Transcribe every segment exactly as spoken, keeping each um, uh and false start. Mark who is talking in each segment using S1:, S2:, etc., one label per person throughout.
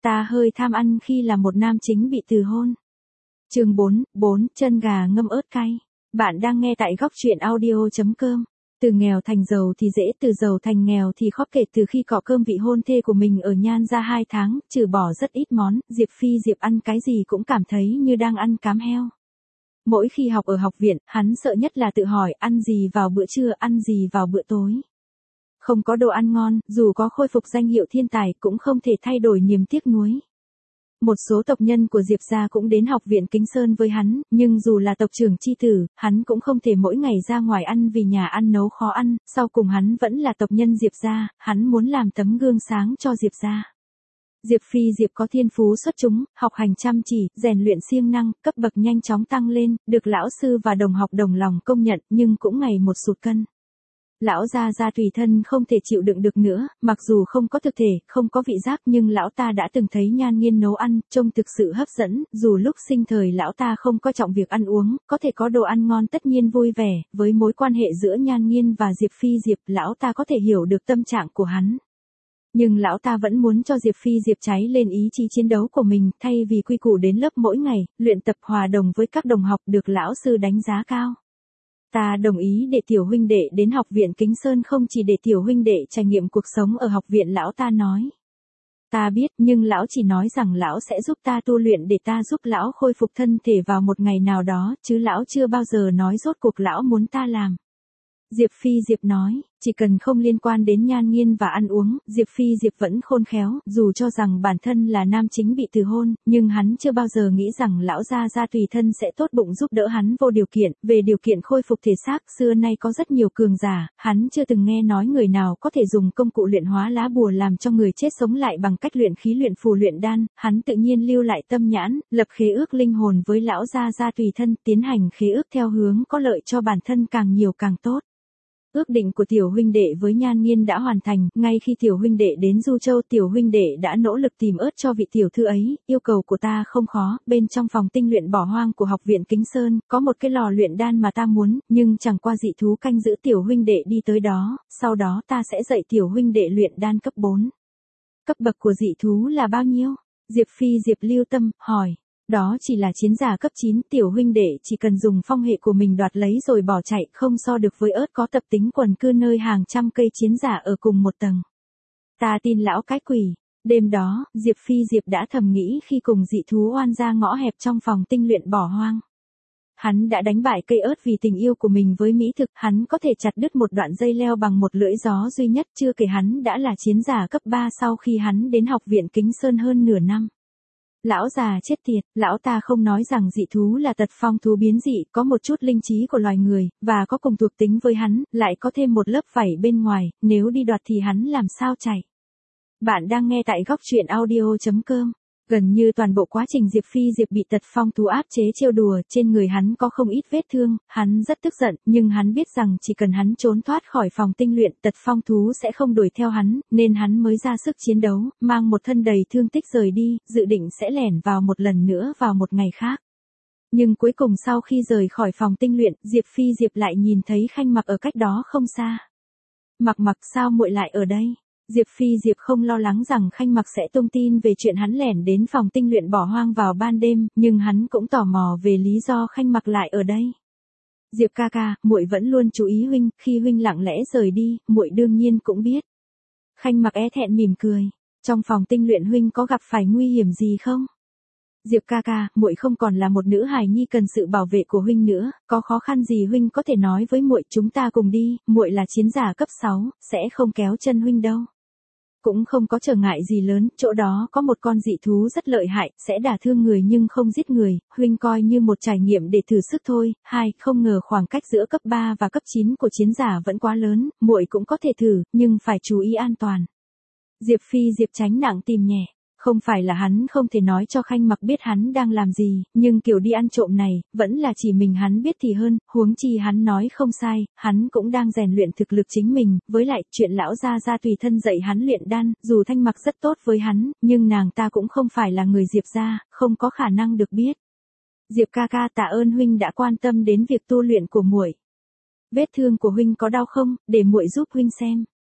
S1: Ta hơi tham ăn khi là một nam chính bị từ hôn. Chương bốn, bốn, chân gà ngâm ớt cay. Bạn đang nghe tại góc truyện audio chấm com. Từ nghèo thành giàu thì dễ, từ giàu thành nghèo thì khó. Kể từ khi cọ cơm vị hôn thê của mình ở Nhan ra hai tháng, trừ bỏ rất ít món, Diệp Phi Diệp ăn cái gì cũng cảm thấy như đang ăn cám heo. Mỗi khi học ở học viện, hắn sợ nhất là tự hỏi ăn gì vào bữa trưa, ăn gì vào bữa tối. Không có đồ ăn ngon, dù có khôi phục danh hiệu thiên tài cũng không thể thay đổi niềm tiếc nuối. Một số tộc nhân của Diệp gia cũng đến học viện Kính Sơn với hắn, nhưng dù là tộc trưởng chi tử, hắn cũng không thể mỗi ngày ra ngoài ăn vì nhà ăn nấu khó ăn, sau cùng hắn vẫn là tộc nhân Diệp gia, hắn muốn làm tấm gương sáng cho Diệp gia. Diệp Phi Diệp có thiên phú xuất chúng, học hành chăm chỉ, rèn luyện siêng năng, cấp bậc nhanh chóng tăng lên, được lão sư và đồng học đồng lòng công nhận, nhưng cũng ngày một sụt cân. Lão gia gia tùy thân không thể chịu đựng được nữa, mặc dù không có thực thể, không có vị giác nhưng lão ta đã từng thấy Nhan Nghiên nấu ăn, trông thực sự hấp dẫn, dù lúc sinh thời lão ta không coi trọng việc ăn uống, có thể có đồ ăn ngon tất nhiên vui vẻ, với mối quan hệ giữa Nhan Nghiên và Diệp Phi Diệp, lão ta có thể hiểu được tâm trạng của hắn. Nhưng lão ta vẫn muốn cho Diệp Phi Diệp cháy lên ý chí chiến đấu của mình, thay vì quy củ đến lớp mỗi ngày, luyện tập hòa đồng với các đồng học được lão sư đánh giá cao. Ta đồng ý để tiểu huynh đệ đến học viện Kính Sơn không chỉ để tiểu huynh đệ trải nghiệm cuộc sống ở học viện, lão ta nói. Ta biết, nhưng lão chỉ nói rằng lão sẽ giúp ta tu luyện để ta giúp lão khôi phục thân thể vào một ngày nào đó, chứ lão chưa bao giờ nói rốt cuộc lão muốn ta làm. Diệp Phi Diệp nói, chỉ cần không liên quan đến Nhan Nghiên và ăn uống, Diệp Phi Diệp vẫn khôn khéo, dù cho rằng bản thân là nam chính bị từ hôn, nhưng hắn chưa bao giờ nghĩ rằng lão gia gia tùy thân sẽ tốt bụng giúp đỡ hắn vô điều kiện, về điều kiện khôi phục thể xác, xưa nay có rất nhiều cường giả, hắn chưa từng nghe nói người nào có thể dùng công cụ luyện hóa lá bùa làm cho người chết sống lại bằng cách luyện khí luyện phù luyện đan, hắn tự nhiên lưu lại tâm nhãn, lập khế ước linh hồn với lão gia gia tùy thân, tiến hành khế ước theo hướng có lợi cho bản thân càng nhiều càng tốt. Ước định của tiểu huynh đệ với Nhan Nghiên đã hoàn thành, ngay khi tiểu huynh đệ đến Du Châu, tiểu huynh đệ đã nỗ lực tìm ớt cho vị tiểu thư ấy, yêu cầu của ta không khó, bên trong phòng tinh luyện bỏ hoang của học viện Kính Sơn, có một cái lò luyện đan mà ta muốn, nhưng chẳng qua dị thú canh giữ tiểu huynh đệ đi tới đó, sau đó ta sẽ dạy tiểu huynh đệ luyện đan cấp bốn. Cấp bậc của dị thú là bao nhiêu? Diệp Phi Diệp lưu tâm, hỏi. Đó chỉ là chiến giả cấp chín, tiểu huynh đệ chỉ cần dùng phong hệ của mình đoạt lấy rồi bỏ chạy, không so được với ớt có tập tính quần cư nơi hàng trăm cây chiến giả ở cùng một tầng. Ta tin lão cái quỷ. Đêm đó, Diệp Phi Diệp đã thầm nghĩ khi cùng dị thú oan ra ngõ hẹp trong phòng tinh luyện bỏ hoang. Hắn đã đánh bại cây ớt vì tình yêu của mình với mỹ thực, hắn có thể chặt đứt một đoạn dây leo bằng một lưỡi gió duy nhất, chưa kể hắn đã là chiến giả cấp ba sau khi hắn đến học viện Kính Sơn hơn nửa năm. Lão già chết tiệt, lão ta không nói rằng dị thú là tật phong thú biến dị, có một chút linh trí của loài người, và có cùng thuộc tính với hắn, lại có thêm một lớp vảy bên ngoài, nếu đi đoạt thì hắn làm sao chạy. Bạn đang nghe tại góc truyện audio chấm com. Gần như toàn bộ quá trình Diệp Phi Diệp bị tật phong thú áp chế trêu đùa, trên người hắn có không ít vết thương, hắn rất tức giận, nhưng hắn biết rằng chỉ cần hắn trốn thoát khỏi phòng tinh luyện, tật phong thú sẽ không đuổi theo hắn, nên hắn mới ra sức chiến đấu, mang một thân đầy thương tích rời đi, dự định sẽ lẻn vào một lần nữa vào một ngày khác. Nhưng cuối cùng sau khi rời khỏi phòng tinh luyện, Diệp Phi Diệp lại nhìn thấy Khanh Mặc ở cách đó không xa. Mặc Mặc, sao muội lại ở đây? Diệp Phi Diệp không lo lắng rằng Khanh Mặc sẽ tung tin về chuyện hắn lẻn đến phòng tinh luyện bỏ hoang vào ban đêm, nhưng hắn cũng tò mò về lý do Khanh Mặc lại ở đây. Diệp ca ca, muội vẫn luôn chú ý huynh, khi huynh lặng lẽ rời đi, muội đương nhiên cũng biết. Khanh Mặc é thẹn mỉm cười, trong phòng tinh luyện huynh có gặp phải nguy hiểm gì không? Diệp ca ca, muội không còn là một nữ hài nhi cần sự bảo vệ của huynh nữa, có khó khăn gì huynh có thể nói với muội, chúng ta cùng đi, muội là chiến giả cấp sáu, sẽ không kéo chân huynh đâu. Cũng không có trở ngại gì lớn, chỗ đó có một con dị thú rất lợi hại, sẽ đả thương người nhưng không giết người, huynh coi như một trải nghiệm để thử sức thôi. Hai, không ngờ khoảng cách giữa cấp ba và cấp chín của chiến giả vẫn quá lớn, muội cũng có thể thử, nhưng phải chú ý an toàn. Diệp Phi Diệp tránh nặng tìm nhẹ. Không phải là hắn không thể nói cho Khanh Mặc biết hắn đang làm gì, nhưng kiểu đi ăn trộm này, vẫn là chỉ mình hắn biết thì hơn, huống chi hắn nói không sai, hắn cũng đang rèn luyện thực lực chính mình, với lại, chuyện lão gia gia tùy thân dạy hắn luyện đan, dù Thanh Mặc rất tốt với hắn, nhưng nàng ta cũng không phải là người Diệp gia, không có khả năng được biết. Diệp ca ca, tạ ơn huynh đã quan tâm đến việc tu luyện của muội. Vết thương của huynh có đau không, để muội giúp huynh xem.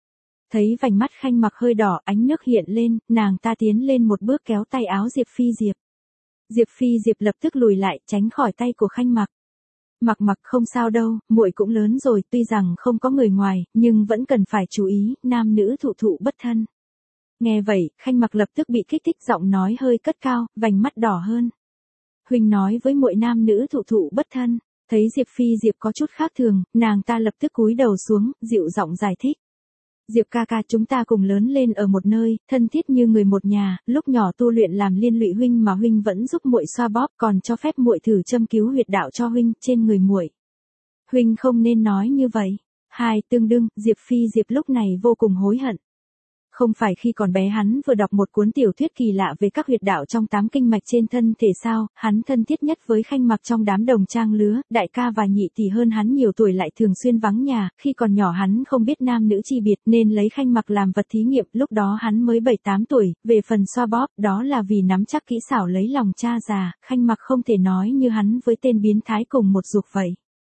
S1: Thấy vành mắt Khanh Mặc hơi đỏ, ánh nước hiện lên, nàng ta tiến lên một bước kéo tay áo Diệp Phi Diệp. Diệp Phi Diệp lập tức lùi lại, tránh khỏi tay của Khanh Mặc. Mặc Mặc không sao đâu, muội cũng lớn rồi, tuy rằng không có người ngoài, nhưng vẫn cần phải chú ý, nam nữ thụ thụ bất thân. Nghe vậy, Khanh Mặc lập tức bị kích thích, giọng nói hơi cất cao, vành mắt đỏ hơn. Huynh nói với muội nam nữ thụ thụ bất thân. Thấy Diệp Phi Diệp có chút khác thường, nàng ta lập tức cúi đầu xuống, dịu giọng giải thích. Diệp ca ca, chúng ta cùng lớn lên ở một nơi, thân thiết như người một nhà, lúc nhỏ tu luyện làm liên lụy huynh mà huynh vẫn giúp muội xoa bóp, còn cho phép muội thử châm cứu huyệt đạo cho huynh trên người muội. Huynh không nên nói như vậy. Hai tương đương, Diệp Phi Diệp lúc này vô cùng hối hận. Không phải khi còn bé hắn vừa đọc một cuốn tiểu thuyết kỳ lạ về các huyệt đạo trong tám kinh mạch trên thân thể sao, hắn thân thiết nhất với Khanh Mặc trong đám đồng trang lứa, đại ca và nhị tỷ hơn hắn nhiều tuổi lại thường xuyên vắng nhà, khi còn nhỏ hắn không biết nam nữ chi biệt nên lấy Khanh Mặc làm vật thí nghiệm, lúc đó hắn mới bảy tám tuổi, về phần xoa bóp, đó là vì nắm chắc kỹ xảo lấy lòng cha già, Khanh Mặc không thể nói như hắn với tên biến thái cùng một ruột vậy.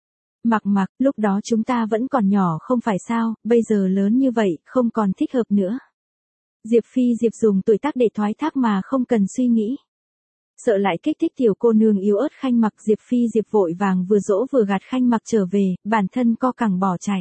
S1: Mặc Mặc, lúc đó chúng ta vẫn còn nhỏ không phải sao, bây giờ lớn như vậy, không còn thích hợp nữa. Diệp Phi Diệp dùng tuổi tác để thoái thác mà không cần suy nghĩ. Sợ lại kích thích tiểu cô nương yếu ớt Khanh Mặc, Diệp Phi Diệp vội vàng vừa dỗ vừa gạt Khanh Mặc trở về, bản thân co cẳng bỏ chạy.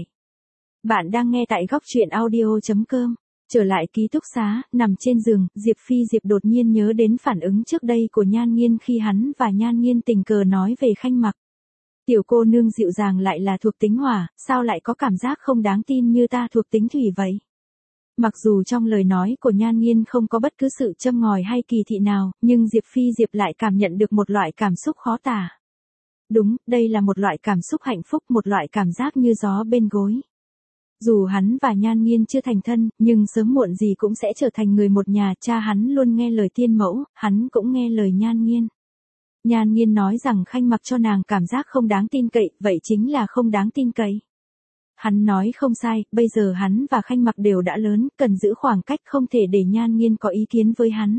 S1: Bạn đang nghe tại góc truyện audio chấm com. Trở lại ký túc xá, nằm trên giường, Diệp Phi Diệp đột nhiên nhớ đến phản ứng trước đây của Nhan Nghiên khi hắn và Nhan Nghiên tình cờ nói về Khanh Mặc. Tiểu cô nương dịu dàng lại là thuộc tính hỏa, sao lại có cảm giác không đáng tin như ta thuộc tính thủy vậy? Mặc dù trong lời nói của Nhan Nghiên không có bất cứ sự châm ngòi hay kỳ thị nào, nhưng Diệp Phi Diệp lại cảm nhận được một loại cảm xúc khó tả. Đúng, đây là một loại cảm xúc hạnh phúc, một loại cảm giác như gió bên gối. Dù hắn và Nhan Nghiên chưa thành thân, nhưng sớm muộn gì cũng sẽ trở thành người một nhà, cha hắn luôn nghe lời tiên mẫu, hắn cũng nghe lời Nhan Nghiên. Nhan Nghiên nói rằng Khanh Mặc cho nàng cảm giác không đáng tin cậy, vậy chính là không đáng tin cậy. Hắn nói không sai, bây giờ hắn và Khanh Mặc đều đã lớn, cần giữ khoảng cách, không thể để Nhan Nghiên có ý kiến với hắn.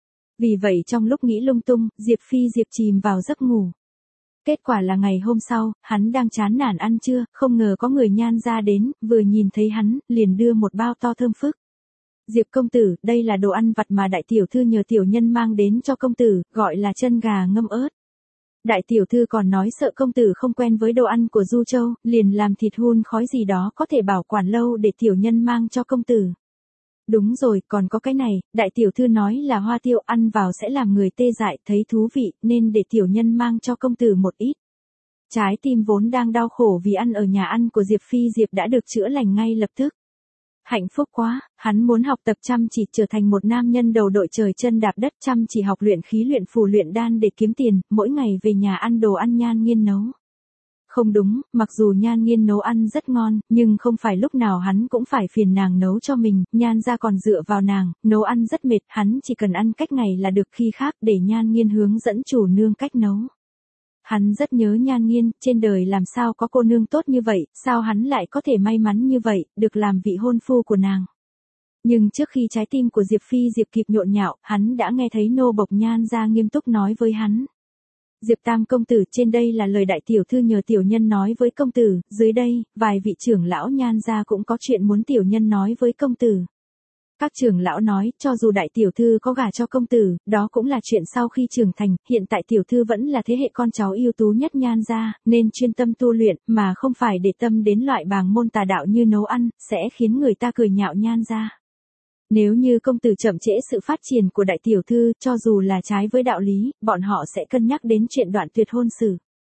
S1: Vì vậy trong lúc nghĩ lung tung, Diệp Phi Diệp chìm vào giấc ngủ. Kết quả là ngày hôm sau, hắn đang chán nản ăn trưa, không ngờ có người Nhan ra đến, vừa nhìn thấy hắn, liền đưa một bao to thơm phức. Diệp công tử, đây là đồ ăn vặt mà đại tiểu thư nhờ tiểu nhân mang đến cho công tử, gọi là chân gà ngâm ớt. Đại tiểu thư còn nói sợ công tử không quen với đồ ăn của Du Châu, liền làm thịt hun khói gì đó có thể bảo quản lâu để tiểu nhân mang cho công tử. Đúng rồi, còn có cái này, đại tiểu thư nói là hoa tiêu, ăn vào sẽ làm người tê dại, thấy thú vị, nên để tiểu nhân mang cho công tử một ít. Trái tim vốn đang đau khổ vì ăn ở nhà ăn của Diệp Phi Diệp đã được chữa lành ngay lập tức. Hạnh phúc quá, hắn muốn học tập chăm chỉ trở thành một nam nhân đầu đội trời chân đạp đất, chăm chỉ học luyện khí luyện phù luyện đan để kiếm tiền, mỗi ngày về nhà ăn đồ ăn Nhan Nghiên nấu. Không đúng, mặc dù Nhan Nghiên nấu ăn rất ngon, nhưng không phải lúc nào hắn cũng phải phiền nàng nấu cho mình, Nhan ra còn dựa vào nàng, nấu ăn rất mệt, hắn chỉ cần ăn cách ngày là được, khi khác để Nhan Nghiên hướng dẫn chủ nương cách nấu. Hắn rất nhớ Nhan Nghiên, trên đời làm sao có cô nương tốt như vậy, sao hắn lại có thể may mắn như vậy, được làm vị hôn phu của nàng. Nhưng trước khi trái tim của Diệp Phi Diệp kịp nhộn nhạo, hắn đã nghe thấy nô bộc Nhan ra nghiêm túc nói với hắn. Diệp Tam công tử, trên đây là lời đại tiểu thư nhờ tiểu nhân nói với công tử, dưới đây, vài vị trưởng lão Nhan ra cũng có chuyện muốn tiểu nhân nói với công tử. Các trưởng lão nói, cho dù đại tiểu thư có gả cho công tử, đó cũng là chuyện sau khi trưởng thành, hiện tại tiểu thư vẫn là thế hệ con cháu ưu tú nhất Nhan gia, nên chuyên tâm tu luyện, mà không phải để tâm đến loại bàng môn tà đạo như nấu ăn, sẽ khiến người ta cười nhạo Nhan gia. Nếu như công tử chậm trễ sự phát triển của đại tiểu thư, cho dù là trái với đạo lý, bọn họ sẽ cân nhắc đến chuyện đoạn tuyệt hôn sự.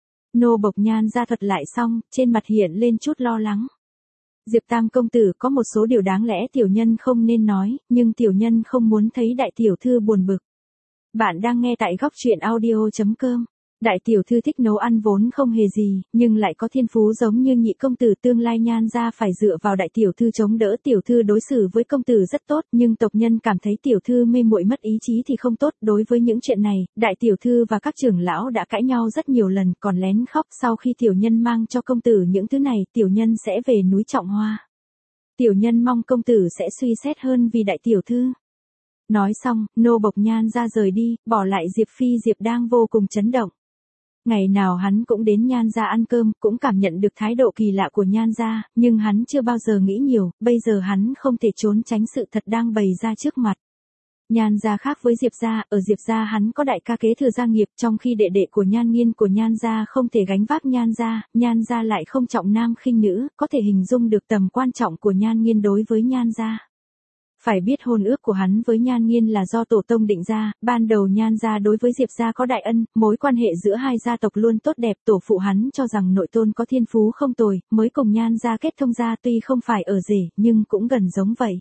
S1: Nô bộc Nhan gia thuật lại xong, trên mặt hiện lên chút lo lắng. Diệp Tam công tử, có một số điều đáng lẽ tiểu nhân không nên nói, nhưng tiểu nhân không muốn thấy đại tiểu thư buồn bực. Bạn đang nghe tại góc truyện audio chấm com. Đại tiểu thư thích nấu ăn vốn không hề gì, nhưng lại có thiên phú giống như nhị công tử, tương lai Nhan gia phải dựa vào đại tiểu thư chống đỡ. Tiểu thư đối xử với công tử rất tốt, nhưng tộc nhân cảm thấy tiểu thư mê muội mất ý chí thì không tốt. Đối với những chuyện này, đại tiểu thư và các trưởng lão đã cãi nhau rất nhiều lần, còn lén khóc. Sau khi tiểu nhân mang cho công tử những thứ này, tiểu nhân sẽ về núi Trọng Hoa. Tiểu nhân mong công tử sẽ suy xét hơn vì đại tiểu thư. Nói xong, nô bộc Nhan gia rời đi, bỏ lại Diệp Phi Diệp đang vô cùng chấn động. Ngày nào hắn cũng đến Nhan gia ăn cơm, cũng cảm nhận được thái độ kỳ lạ của Nhan gia, nhưng hắn chưa bao giờ nghĩ nhiều, bây giờ hắn không thể trốn tránh sự thật đang bày ra trước mặt. Nhan gia khác với Diệp gia, ở Diệp gia hắn có đại ca kế thừa gia nghiệp, trong khi đệ đệ của Nhan Nghiên của Nhan gia không thể gánh vác Nhan gia, Nhan gia lại không trọng nam khinh nữ, có thể hình dung được tầm quan trọng của Nhan Nghiên đối với Nhan gia. Phải biết hôn ước của hắn với Nhan Nghiên là do tổ tông định ra, ban đầu Nhan gia đối với Diệp gia có đại ân, mối quan hệ giữa hai gia tộc luôn tốt đẹp, tổ phụ hắn cho rằng nội tôn có thiên phú không tồi, mới cùng Nhan gia kết thông gia, tuy không phải ở rể, nhưng cũng gần giống vậy.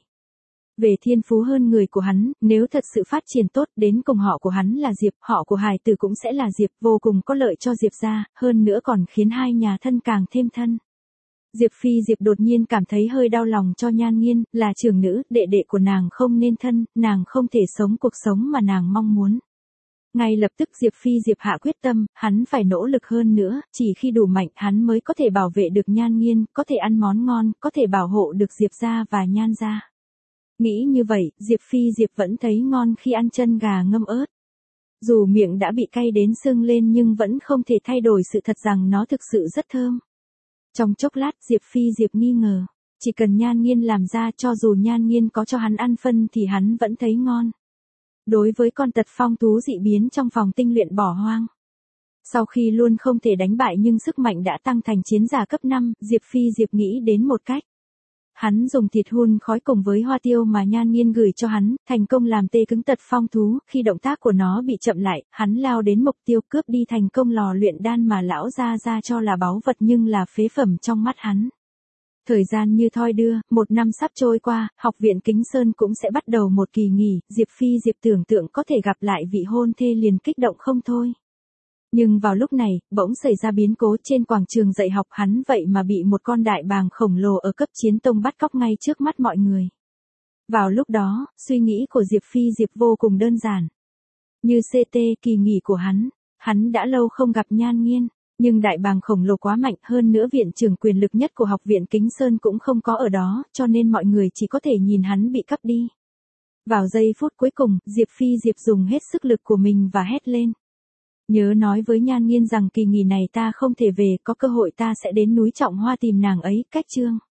S1: Về thiên phú hơn người của hắn, nếu thật sự phát triển tốt, đến cùng họ của hắn là Diệp, họ của hài tử cũng sẽ là Diệp, vô cùng có lợi cho Diệp gia, hơn nữa còn khiến hai nhà thân càng thêm thân. Diệp Phi Diệp đột nhiên cảm thấy hơi đau lòng cho Nhan Nghiên, là trưởng nữ, đệ đệ của nàng không nên thân, nàng không thể sống cuộc sống mà nàng mong muốn. Ngay lập tức Diệp Phi Diệp hạ quyết tâm, hắn phải nỗ lực hơn nữa, chỉ khi đủ mạnh hắn mới có thể bảo vệ được Nhan Nghiên, có thể ăn món ngon, có thể bảo hộ được Diệp gia và Nhan gia. Nghĩ như vậy, Diệp Phi Diệp vẫn thấy ngon khi ăn chân gà ngâm ớt. Dù miệng đã bị cay đến sưng lên nhưng vẫn không thể thay đổi sự thật rằng nó thực sự rất thơm. Trong chốc lát Diệp Phi Diệp nghi ngờ, chỉ cần Nhan Nghiên làm ra, cho dù Nhan Nghiên có cho hắn ăn phân thì hắn vẫn thấy ngon. Đối với con tật phong thú dị biến trong phòng tinh luyện bỏ hoang, sau khi luôn không thể đánh bại nhưng sức mạnh đã tăng thành chiến giả cấp năm, Diệp Phi Diệp nghĩ đến một cách. Hắn dùng thịt hun khói cùng với hoa tiêu mà Nhan Nghiên gửi cho hắn, thành công làm tê cứng tật phong thú, khi động tác của nó bị chậm lại, hắn lao đến mục tiêu cướp đi thành công lò luyện đan mà lão gia gia cho là báu vật nhưng là phế phẩm trong mắt hắn. Thời gian như thoi đưa, một năm sắp trôi qua, học viện Kính Sơn cũng sẽ bắt đầu một kỳ nghỉ, Diệp Phi Diệp tưởng tượng có thể gặp lại vị hôn thê liền kích động không thôi. Nhưng vào lúc này, bỗng xảy ra biến cố trên quảng trường dạy học hắn vậy mà bị một con đại bàng khổng lồ ở cấp chiến tông bắt cóc ngay trước mắt mọi người. Vào lúc đó, suy nghĩ của Diệp Phi Diệp vô cùng đơn giản. Như xê tê kỳ nghỉ của hắn, hắn đã lâu không gặp Nhan Nghiên, nhưng đại bàng khổng lồ quá mạnh hơn nữa viện trưởng quyền lực nhất của học viện Kính Sơn cũng không có ở đó, cho nên mọi người chỉ có thể nhìn hắn bị cắp đi. Vào giây phút cuối cùng, Diệp Phi Diệp dùng hết sức lực của mình và hét lên. Nhớ nói với Nhan Nghiên rằng kỳ nghỉ này ta không thể về, có cơ hội ta sẽ đến núi Trọng Hoa tìm nàng ấy, cách chương.